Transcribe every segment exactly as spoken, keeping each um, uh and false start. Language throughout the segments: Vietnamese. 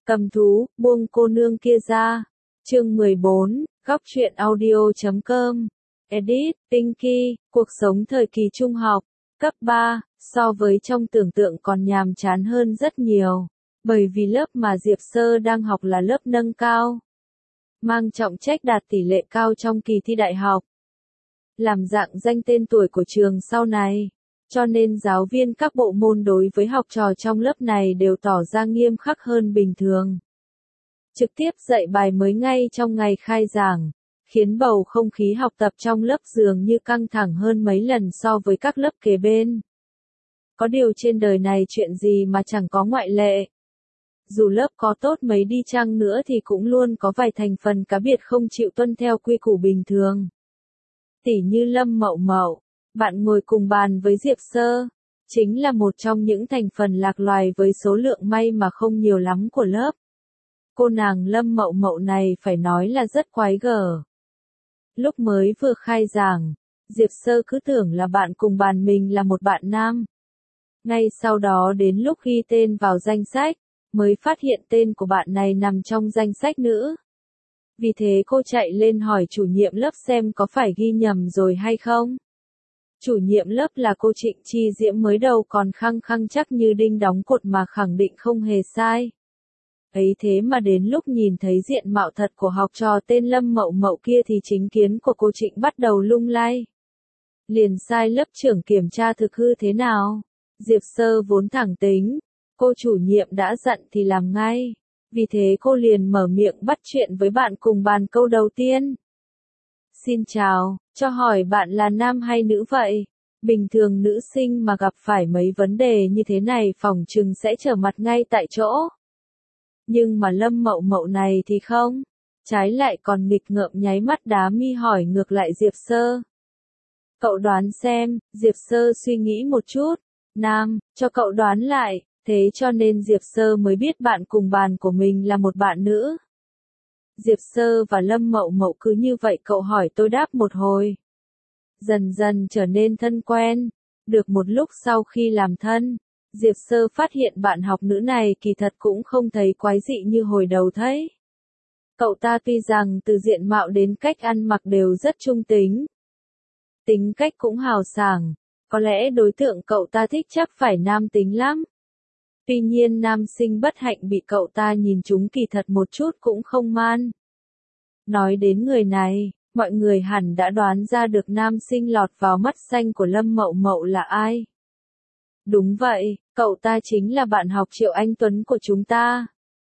Cầm thú, buông cô nương kia ra. Chương mười bốn, góc truyện audio chấm com. Edit, Pinky, cuộc sống thời kỳ trung học, cấp ba, so với trong tưởng tượng còn nhàm chán hơn rất nhiều. Bởi vì lớp mà Diệp Sơ đang học là lớp nâng cao. Mang trọng trách đạt tỷ lệ cao trong kỳ thi đại học. Làm dạng danh tên tuổi của trường sau này. Cho nên giáo viên các bộ môn đối với học trò trong lớp này đều tỏ ra nghiêm khắc hơn bình thường. Trực tiếp dạy bài mới ngay trong ngày khai giảng, khiến bầu không khí học tập trong lớp dường như căng thẳng hơn mấy lần so với các lớp kế bên. Có điều trên đời này chuyện gì mà chẳng có ngoại lệ. Dù lớp có tốt mấy đi chăng nữa thì cũng luôn có vài thành phần cá biệt không chịu tuân theo quy củ bình thường. Tỉ như Lâm Mậu Mậu, bạn ngồi cùng bàn với Diệp Sơ, chính là một trong những thành phần lạc loài với số lượng may mà không nhiều lắm của lớp. Cô nàng Lâm Mậu Mậu này phải nói là rất quái gở. Lúc mới vừa khai giảng, Diệp Sơ cứ tưởng là bạn cùng bàn mình là một bạn nam. Ngay sau đó đến lúc ghi tên vào danh sách, mới phát hiện tên của bạn này nằm trong danh sách nữ. Vì thế cô chạy lên hỏi chủ nhiệm lớp xem có phải ghi nhầm rồi hay không. Chủ nhiệm lớp là cô Trịnh Chi Diễm mới đầu còn khăng khăng chắc như đinh đóng cột mà khẳng định không hề sai. Ấy thế mà đến lúc nhìn thấy diện mạo thật của học trò tên Lâm Mậu Mậu kia thì chính kiến của cô Trịnh bắt đầu lung lay. Liền sai lớp trưởng kiểm tra thực hư thế nào. Diệp Sơ vốn thẳng tính, cô chủ nhiệm đã dặn thì làm ngay. Vì thế cô liền mở miệng bắt chuyện với bạn cùng bàn câu đầu tiên. Xin chào, cho hỏi bạn là nam hay nữ vậy? Bình thường nữ sinh mà gặp phải mấy vấn đề như thế này phỏng chừng sẽ trở mặt ngay tại chỗ. Nhưng mà Lâm Mậu Mậu này thì không. Trái lại còn nghịch ngợm nháy mắt đá mi hỏi ngược lại Diệp Sơ. Cậu đoán xem, Diệp Sơ suy nghĩ một chút. Nam, cho cậu đoán lại. Thế cho nên Diệp Sơ mới biết bạn cùng bàn của mình là một bạn nữ. Diệp Sơ và Lâm Mậu Mậu cứ như vậy cậu hỏi tôi đáp một hồi. Dần dần trở nên thân quen. Được một lúc sau khi làm thân, Diệp Sơ phát hiện bạn học nữ này kỳ thật cũng không thấy quái dị như hồi đầu thấy. Cậu ta tuy rằng từ diện mạo đến cách ăn mặc đều rất trung tính. Tính cách cũng hào sảng. Có lẽ đối tượng cậu ta thích chắc phải nam tính lắm. Tuy nhiên nam sinh bất hạnh bị cậu ta nhìn trúng kỳ thật một chút cũng không man. Nói đến người này, mọi người hẳn đã đoán ra được nam sinh lọt vào mắt xanh của Lâm Mậu Mậu là ai. Đúng vậy, cậu ta chính là bạn học Triệu Anh Tuấn của chúng ta.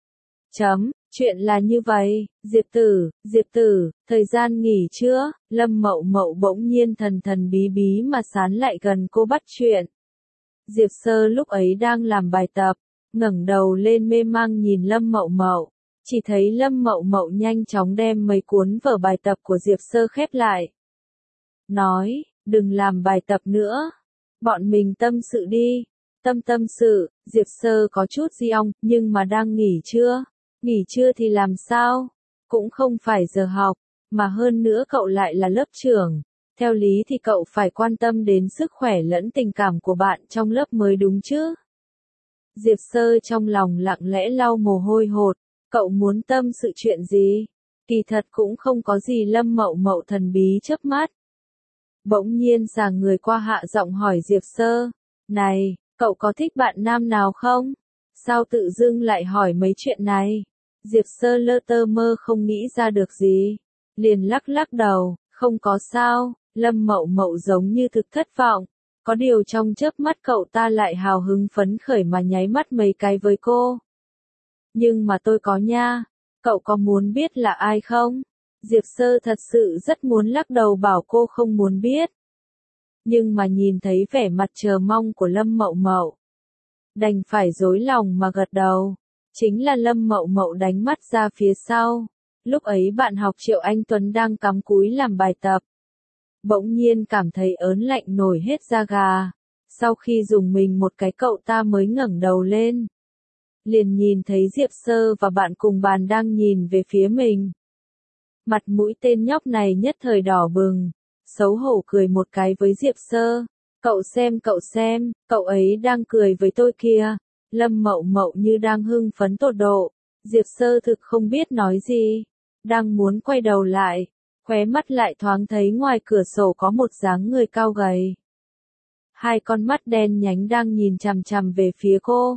Chấm, chuyện là như vậy, Diệp Tử, Diệp Tử, thời gian nghỉ chưa? Lâm Mậu Mậu bỗng nhiên thần thần bí bí mà sán lại gần cô bắt chuyện. Diệp Sơ lúc ấy đang làm bài tập, ngẩng đầu lên mê mang nhìn Lâm Mậu Mậu, chỉ thấy Lâm Mậu Mậu nhanh chóng đem mấy cuốn vở bài tập của Diệp Sơ khép lại. Nói, đừng làm bài tập nữa, bọn mình tâm sự đi. Tâm tâm sự, Diệp Sơ có chút di ong, nhưng mà đang nghỉ trưa. Nghỉ trưa thì làm sao? Cũng không phải giờ học, mà hơn nữa cậu lại là lớp trưởng. Theo lý thì cậu phải quan tâm đến sức khỏe lẫn tình cảm của bạn trong lớp mới đúng chứ. Diệp Sơ trong lòng lặng lẽ lau mồ hôi hột, cậu muốn tâm sự chuyện gì? Kỳ thật cũng không có gì. Lâm Mậu Mậu thần bí chớp mắt. Bỗng nhiên sàng người qua hạ giọng hỏi Diệp Sơ, này, cậu có thích bạn nam nào không? Sao tự dưng lại hỏi mấy chuyện này? Diệp Sơ lơ tơ mơ không nghĩ ra được gì. Liền lắc lắc đầu, không có sao. Lâm Mậu Mậu giống như thực thất vọng. Có điều trong chớp mắt cậu ta lại hào hứng phấn khởi mà nháy mắt mấy cái với cô. Nhưng mà tôi có nha. Cậu có muốn biết là ai không? Diệp Sơ thật sự rất muốn lắc đầu bảo cô không muốn biết. Nhưng mà nhìn thấy vẻ mặt chờ mong của Lâm Mậu Mậu, đành phải dối lòng mà gật đầu. Chính là Lâm Mậu Mậu đánh mắt ra phía sau. Lúc ấy bạn học Triệu Anh Tuấn đang cắm cúi làm bài tập. Bỗng nhiên cảm thấy ớn lạnh nổi hết da gà. Sau khi dùng mình một cái cậu ta mới ngẩng đầu lên. Liền nhìn thấy Diệp Sơ và bạn cùng bàn đang nhìn về phía mình. Mặt mũi tên nhóc này nhất thời đỏ bừng. Xấu hổ cười một cái với Diệp Sơ. Cậu xem cậu xem, cậu ấy đang cười với tôi kìa. Lâm Mậu Mậu như đang hưng phấn tột độ. Diệp Sơ thực không biết nói gì, đang muốn quay đầu lại, khóe mắt lại thoáng thấy ngoài cửa sổ có một dáng người cao gầy. Hai con mắt đen nhánh đang nhìn chằm chằm về phía cô.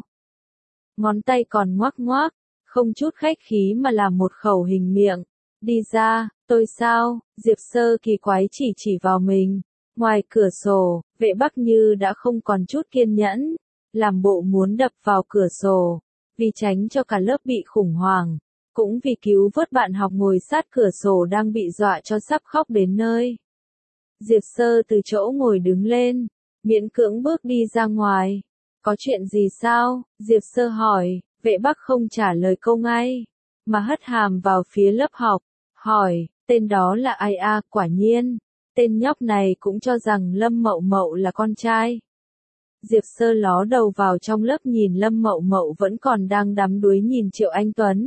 Ngón tay còn ngoắc ngoắc, không chút khách khí mà làm một khẩu hình miệng. Đi ra, tôi sao? Diệp Sơ kỳ quái chỉ chỉ vào mình. Ngoài cửa sổ, Vệ Bắc Như đã không còn chút kiên nhẫn, làm bộ muốn đập vào cửa sổ, vì tránh cho cả lớp bị khủng hoảng, cũng vì cứu vớt bạn học ngồi sát cửa sổ đang bị dọa cho sắp khóc đến nơi. Diệp Sơ từ chỗ ngồi đứng lên, miễn cưỡng bước đi ra ngoài. Có chuyện gì sao? Diệp Sơ hỏi. Vệ Bắc không trả lời câu ngay, mà hất hàm vào phía lớp học, hỏi, tên đó là ai a? Quả nhiên, tên nhóc này cũng cho rằng Lâm Mậu Mậu là con trai. Diệp Sơ ló đầu vào trong lớp nhìn Lâm Mậu Mậu vẫn còn đang đắm đuối nhìn Triệu Anh Tuấn.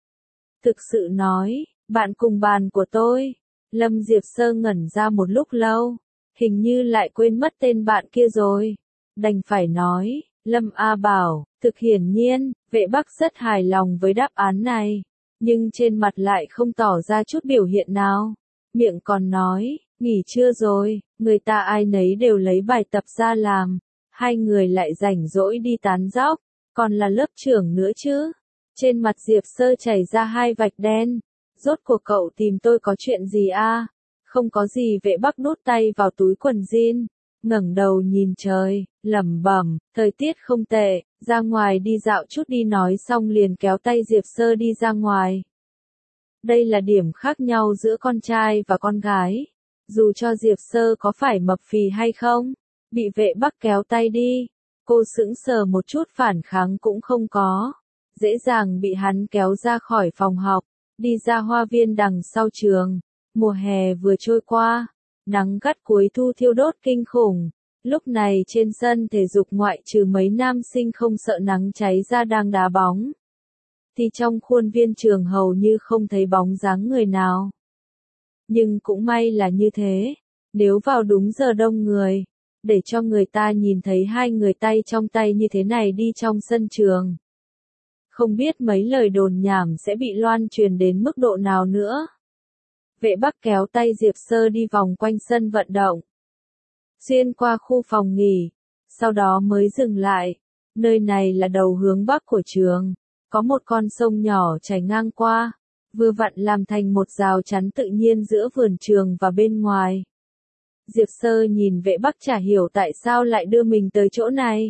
Thực sự nói, bạn cùng bàn của tôi. Lâm Diệp Sơ ngẩn ra một lúc lâu, hình như lại quên mất tên bạn kia rồi. Đành phải nói, Lâm A Bảo. Thực hiển nhiên, Vệ Bắc rất hài lòng với đáp án này, nhưng trên mặt lại không tỏ ra chút biểu hiện nào. Miệng còn nói, nghỉ trưa rồi, người ta ai nấy đều lấy bài tập ra làm, hai người lại rảnh rỗi đi tán dóc, còn là lớp trưởng nữa chứ. Trên mặt Diệp Sơ chảy ra hai vạch đen. Rốt cuộc cậu tìm tôi có chuyện gì a? Không có gì. Vệ Bắc đút tay vào túi quần jean, ngẩng đầu nhìn trời, lẩm bẩm, thời tiết không tệ, ra ngoài đi dạo chút đi, nói xong liền kéo tay Diệp Sơ đi ra ngoài. Đây là điểm khác nhau giữa con trai và con gái. Dù cho Diệp Sơ có phải mập phì hay không, bị Vệ Bắc kéo tay đi, cô sững sờ một chút phản kháng cũng không có, dễ dàng bị hắn kéo ra khỏi phòng học, đi ra hoa viên đằng sau trường. Mùa hè vừa trôi qua, nắng gắt cuối thu thiêu đốt kinh khủng. Lúc này trên sân thể dục ngoại trừ mấy nam sinh không sợ nắng cháy ra đang đá bóng, thì trong khuôn viên trường hầu như không thấy bóng dáng người nào. Nhưng cũng may là như thế, nếu vào đúng giờ đông người, để cho người ta nhìn thấy hai người tay trong tay như thế này đi trong sân trường, không biết mấy lời đồn nhảm sẽ bị loan truyền đến mức độ nào nữa. Vệ Bắc kéo tay Diệp Sơ đi vòng quanh sân vận động, xuyên qua khu phòng nghỉ, sau đó mới dừng lại. Nơi này là đầu hướng bắc của trường, có một con sông nhỏ chảy ngang qua, vừa vặn làm thành một rào chắn tự nhiên giữa vườn trường và bên ngoài. Diệp Sơ nhìn Vệ Bắc chả hiểu tại sao lại đưa mình tới chỗ này,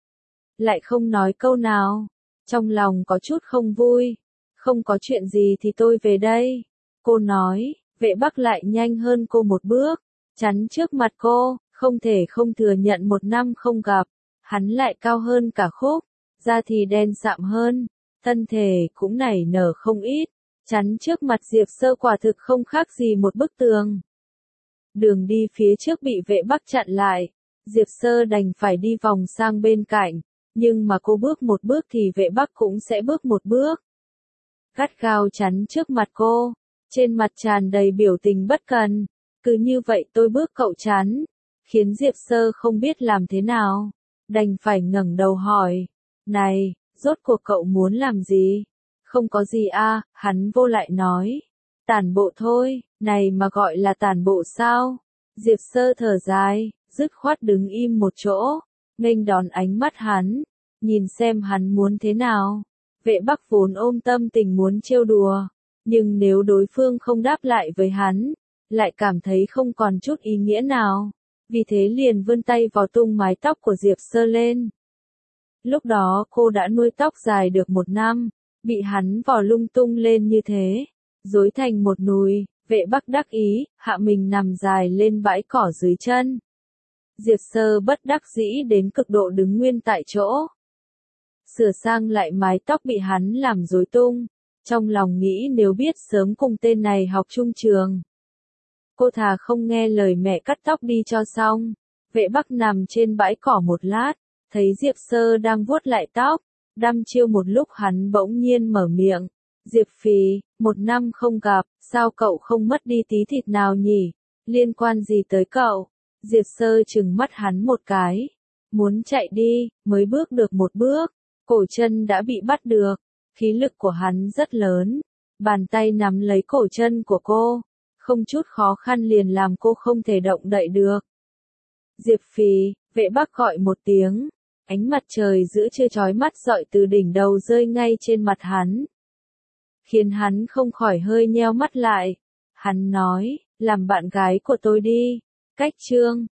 lại không nói câu nào, trong lòng có chút không vui. Không có chuyện gì thì tôi về đây, cô nói. Vệ Bắc lại nhanh hơn cô một bước, chắn trước mặt cô. Không thể không thừa nhận một năm không gặp, hắn lại cao hơn cả khúc, da thì đen sạm hơn, thân thể cũng nảy nở không ít, chắn trước mặt Diệp Sơ quả thực không khác gì một bức tường. Đường đi phía trước bị Vệ Bắc chặn lại, Diệp Sơ đành phải đi vòng sang bên cạnh, nhưng mà cô bước một bước thì Vệ Bắc cũng sẽ bước một bước. Gắt gao chắn trước mặt cô, trên mặt tràn đầy biểu tình bất cần, cứ như vậy tôi bước cậu chắn, khiến Diệp Sơ không biết làm thế nào, đành phải ngẩng đầu hỏi, này, rốt cuộc cậu muốn làm gì? Không có gì a, hắn vô lại nói, tản bộ thôi. Này mà gọi là tản bộ sao? Diệp Sơ thở dài, dứt khoát đứng im một chỗ, nghênh đón ánh mắt hắn, nhìn xem hắn muốn thế nào. Vệ Bắc vốn ôm tâm tình muốn trêu đùa, nhưng nếu đối phương không đáp lại với hắn, lại cảm thấy không còn chút ý nghĩa nào, vì thế liền vươn tay vào tung mái tóc của Diệp Sơ lên. Lúc đó cô đã nuôi tóc dài được một năm, bị hắn vò lung tung lên như thế, rối thành một nùi. Vệ Bắc đắc ý, hạ mình nằm dài lên bãi cỏ dưới chân. Diệp Sơ bất đắc dĩ đến cực độ đứng nguyên tại chỗ, sửa sang lại mái tóc bị hắn làm rối tung, trong lòng nghĩ nếu biết sớm cùng tên này học chung trường, cô thà không nghe lời mẹ cắt tóc đi cho xong. Vệ Bắc nằm trên bãi cỏ một lát, thấy Diệp Sơ đang vuốt lại tóc, đăm chiêu một lúc hắn bỗng nhiên mở miệng, Diệp Phì, một năm không gặp, sao cậu không mất đi tí thịt nào nhỉ? Liên quan gì tới cậu? Diệp Sơ trừng mắt hắn một cái, muốn chạy đi, mới bước được một bước, cổ chân đã bị bắt được, Khí lực của hắn rất lớn, bàn tay nắm lấy cổ chân của cô, không chút khó khăn liền làm cô không thể động đậy được. Diệp Phì, vệ bắc gọi một tiếng, ánh mặt trời giữa trưa chói mắt rọi từ đỉnh đầu rơi ngay trên mặt hắn. Khiến hắn không khỏi hơi nheo mắt lại. Hắn nói, làm bạn gái của tôi đi. Cách chương